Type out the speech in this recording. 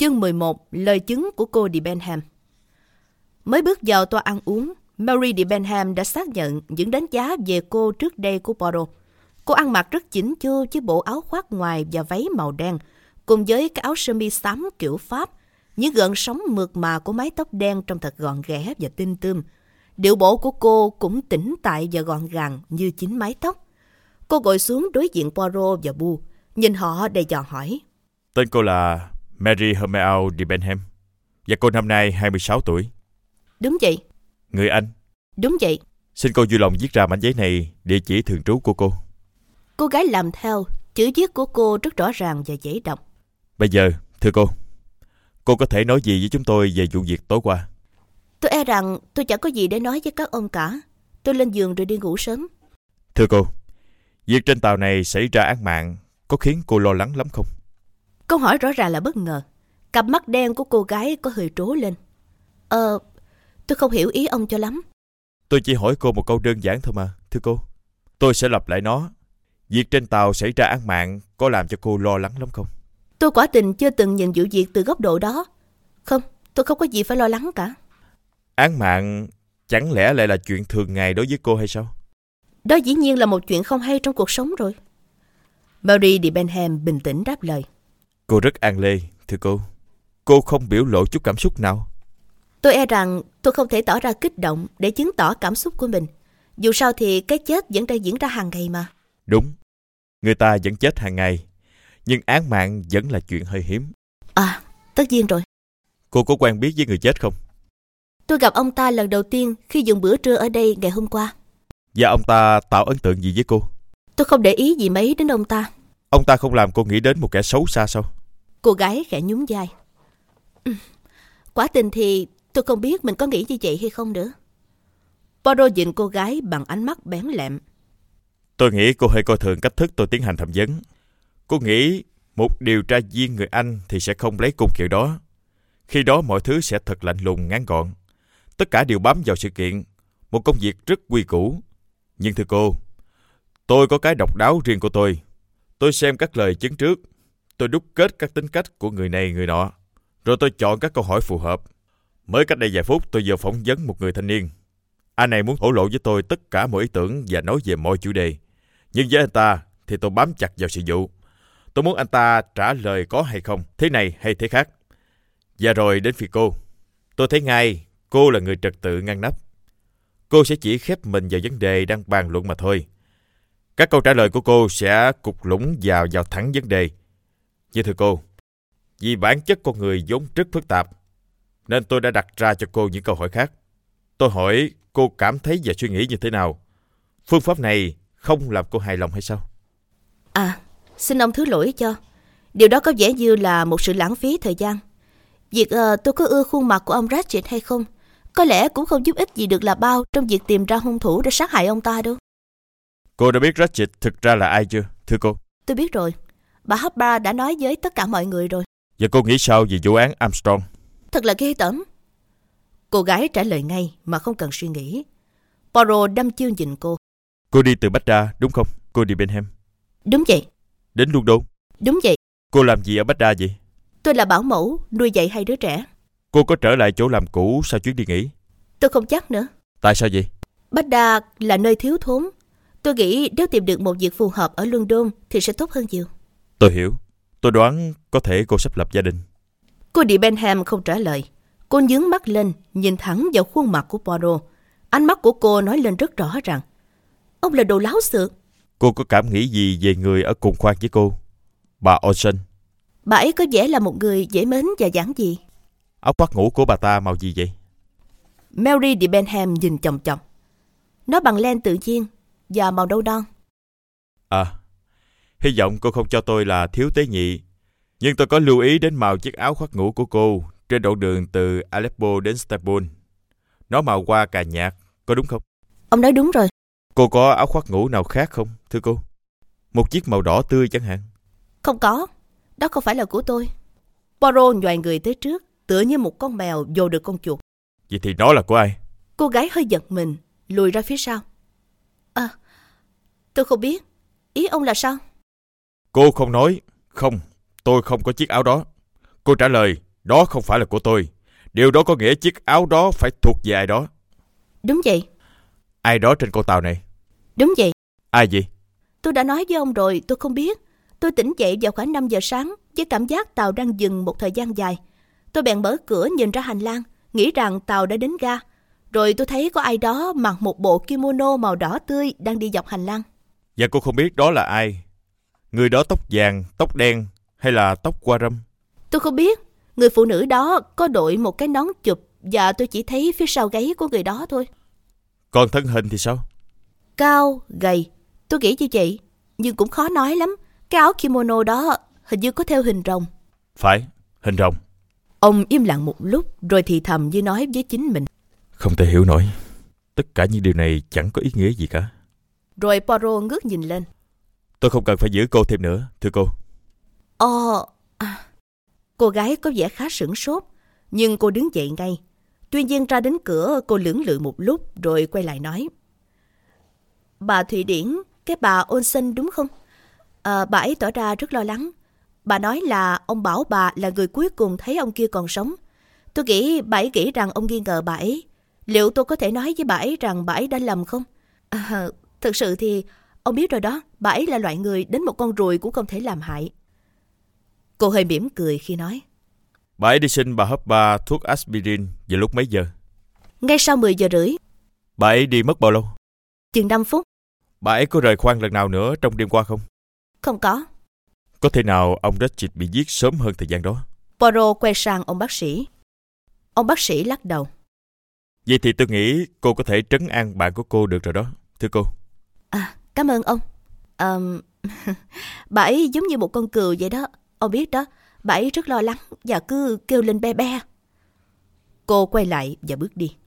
Chương 11. Lời chứng của cô Debenham. Mới bước vào toa ăn uống, Mary Debenham đã xác nhận những đánh giá về cô trước đây của Poirot. Cô ăn mặc rất chỉnh chu với bộ áo khoác ngoài và váy màu đen, cùng với cái áo sơ mi xám kiểu Pháp. Những gợn sóng mượt mà của mái tóc đen trông thật gọn ghẽ và tinh tươm. Điệu bộ của cô cũng tĩnh tại và gọn gàng như chính mái tóc. Cô ngồi xuống đối diện Poirot và Bu, nhìn họ đầy dò hỏi. Tên cô là Mary Hermel Debenham, và cô năm nay 26 tuổi. Đúng vậy. Người Anh. Đúng vậy. Xin cô vui lòng viết ra mảnh giấy này địa chỉ thường trú của cô. Cô gái làm theo, chữ viết của cô rất rõ ràng và dễ đọc. Bây giờ, thưa cô có thể nói gì với chúng tôi về vụ việc tối qua? Tôi e rằng tôi chẳng có gì để nói với các ông cả. Tôi lên giường rồi đi ngủ sớm. Thưa cô, việc trên tàu này xảy ra án mạng có khiến cô lo lắng lắm không? Câu hỏi rõ ràng là bất ngờ. Cặp mắt đen của cô gái có hơi trố lên. Tôi không hiểu ý ông cho lắm. Tôi chỉ hỏi cô một câu đơn giản thôi mà, thưa cô. Tôi sẽ lặp lại nó. Việc trên tàu xảy ra án mạng có làm cho cô lo lắng lắm không? Tôi quả tình chưa từng nhìn vụ việc từ góc độ đó. Không, tôi không có gì phải lo lắng cả. Án mạng chẳng lẽ lại là chuyện thường ngày đối với cô hay sao? Đó dĩ nhiên là một chuyện không hay trong cuộc sống rồi. Mary Debenham bình tĩnh đáp lời. Cô rất an lê, thưa cô. Cô không biểu lộ chút cảm xúc nào. Tôi e rằng tôi không thể tỏ ra kích động để chứng tỏ cảm xúc của mình. Dù sao thì cái chết vẫn đang diễn ra hàng ngày mà. Đúng, người ta vẫn chết hàng ngày. Nhưng án mạng vẫn là chuyện hơi hiếm. Tất nhiên rồi. Cô có quen biết với người chết không? Tôi gặp ông ta lần đầu tiên khi dùng bữa trưa ở đây ngày hôm qua. Và ông ta tạo ấn tượng gì với cô? Tôi không để ý gì mấy đến ông ta. Ông ta không làm cô nghĩ đến một kẻ xấu xa sao? Cô gái khẽ nhún vai. Quả tình thì tôi không biết mình có nghĩ như vậy hay không nữa. Poirot nhìn cô gái bằng ánh mắt bén lẹm. Tôi nghĩ cô hơi coi thường cách thức tôi tiến hành thẩm vấn. Cô nghĩ một điều tra viên người Anh thì sẽ không lấy công kiểu đó. Khi đó mọi thứ sẽ thật lạnh lùng ngắn gọn. Tất cả đều bám vào sự kiện. Một công việc rất quy củ. Nhưng thưa cô, tôi có cái độc đáo riêng của tôi. Tôi xem các lời chứng trước. Tôi đúc kết các tính cách của người này người nọ. Rồi tôi chọn các câu hỏi phù hợp. Mới cách đây vài phút tôi vừa phỏng vấn một người thanh niên. Anh này muốn thổ lộ với tôi tất cả mọi ý tưởng và nói về mọi chủ đề. Nhưng với anh ta thì tôi bám chặt vào sự vụ. Tôi muốn anh ta trả lời có hay không, thế này hay thế khác. Và rồi đến phía cô. Tôi thấy ngay cô là người trật tự ngăn nắp. Cô sẽ chỉ khép mình vào vấn đề đang bàn luận mà thôi. Các câu trả lời của cô sẽ cục lũng vào thẳng vấn đề. Nhưng thưa cô, vì bản chất con người vốn rất phức tạp, nên tôi đã đặt ra cho cô những câu hỏi khác. Tôi hỏi cô cảm thấy và suy nghĩ như thế nào. Phương pháp này không làm cô hài lòng hay sao? Xin ông thứ lỗi cho. Điều đó có vẻ như là một sự lãng phí thời gian. Việc tôi có ưa khuôn mặt của ông Ratchet hay không, có lẽ cũng không giúp ích gì được là bao trong việc tìm ra hung thủ để sát hại ông ta đâu. Cô đã biết Ratchet thực ra là ai chưa, thưa cô? Tôi biết rồi. Bà Hopper đã nói với tất cả mọi người rồi. Và cô nghĩ sao về vụ án Armstrong? Thật là ghê tởm. Cô gái trả lời ngay mà không cần suy nghĩ. Poirot đăm chiêu nhìn cô. Cô đi từ Baghdad đúng không, cô Debenham? Đúng vậy. Đến London? Đúng vậy. Cô làm gì ở Baghdad vậy? Tôi là bảo mẫu, nuôi dạy 2 đứa trẻ. Cô có trở lại chỗ làm cũ sau chuyến đi nghỉ? Tôi không chắc nữa. Tại sao vậy? Baghdad là nơi thiếu thốn. Tôi nghĩ nếu tìm được một việc phù hợp ở London thì sẽ tốt hơn nhiều. Tôi hiểu. Tôi đoán có thể cô sắp lập gia đình. Cô Debenham không trả lời. Cô nhướng mắt lên, nhìn thẳng vào khuôn mặt của Poirot. Ánh mắt của cô nói lên rất rõ ràng. Ông là đồ láo xược. Cô có cảm nghĩ gì về người ở cùng khoang với cô, bà Olsen? Bà ấy có vẻ là một người dễ mến và giản dị. Áo khoác ngủ của bà ta màu gì vậy? Mary Debenham nhìn chòng chòng. Nó bằng len tự nhiên và màu nâu đen. Hy vọng cô không cho tôi là thiếu tế nhị. Nhưng tôi có lưu ý đến màu chiếc áo khoác ngủ của cô trên đoạn đường từ Aleppo đến Istanbul. Nó màu hoa cà nhạt, có đúng không? Ông nói đúng rồi. Cô có áo khoác ngủ nào khác không, thưa cô? Một chiếc màu đỏ tươi chẳng hạn? Không có. Đó không phải là của tôi. Poirot nhoài người tới trước, tựa như một con mèo vồ được con chuột. Vậy thì nó là của ai? Cô gái hơi giật mình, lùi ra phía sau. Tôi không biết. Ý ông là sao? Cô không nói. Không, tôi không có chiếc áo đó. Cô trả lời, Đó không phải là của tôi. Điều đó có nghĩa chiếc áo đó phải thuộc về ai đó. Đúng vậy. Ai đó trên con tàu này? Đúng vậy. Ai vậy? Tôi đã nói với ông rồi, tôi không biết. Tôi tỉnh dậy vào khoảng 5 giờ sáng với cảm giác tàu đang dừng một thời gian dài. Tôi bèn mở cửa nhìn ra hành lang, nghĩ rằng tàu đã đến ga. Rồi tôi thấy có ai đó mặc một bộ kimono màu đỏ tươi đang đi dọc hành lang. Và cô không biết đó là ai? Người đó tóc vàng, tóc đen hay là tóc qua râm? Tôi không biết. Người phụ nữ đó có đội một cái nón chụp và tôi chỉ thấy phía sau gáy của người đó thôi. Còn thân hình thì sao? Cao, gầy. Tôi nghĩ như vậy, nhưng cũng khó nói lắm. Cái áo kimono đó hình như có theo hình rồng. Phải, hình rồng. Ông im lặng một lúc rồi thì thầm như nói với chính mình. Không thể hiểu nổi. Tất cả những điều này chẳng có ý nghĩa gì cả. Rồi Poirot ngước nhìn lên. Tôi không cần phải giữ cô thêm nữa, thưa cô. Cô gái có vẻ khá sửng sốt, nhưng cô đứng dậy ngay. Tuy nhiên ra đến cửa cô lưỡng lự một lúc rồi quay lại nói. Bà Thụy Điển, cái bà Olsen đúng không? Bà ấy tỏ ra rất lo lắng. Bà nói là ông bảo bà là người cuối cùng thấy ông kia còn sống. Tôi nghĩ bà ấy nghĩ rằng ông nghi ngờ bà ấy. Liệu tôi có thể nói với bà ấy rằng bà ấy đã lầm không? Thực sự thì ông biết rồi đó, bà ấy là loại người đến một con ruồi cũng không thể làm hại. Cô hơi mỉm cười khi nói. Bà ấy đi xin bà Hopper thuốc aspirin vào lúc mấy giờ? Ngay sau 10 giờ rưỡi. Bà ấy đi mất bao lâu? Chừng 5 phút. Bà ấy có rời khoang lần nào nữa trong đêm qua không? Không có. Có thể nào ông Ratchett bị giết sớm hơn thời gian đó? Poirot quay sang ông bác sĩ. Ông bác sĩ lắc đầu. Vậy thì tôi nghĩ cô có thể trấn an bạn của cô được rồi đó, thưa cô. Cảm ơn ông. Bà ấy giống như một con cừu vậy đó. Ông biết đó, bà ấy rất lo lắng và cứ kêu lên be be. Cô quay lại và bước đi.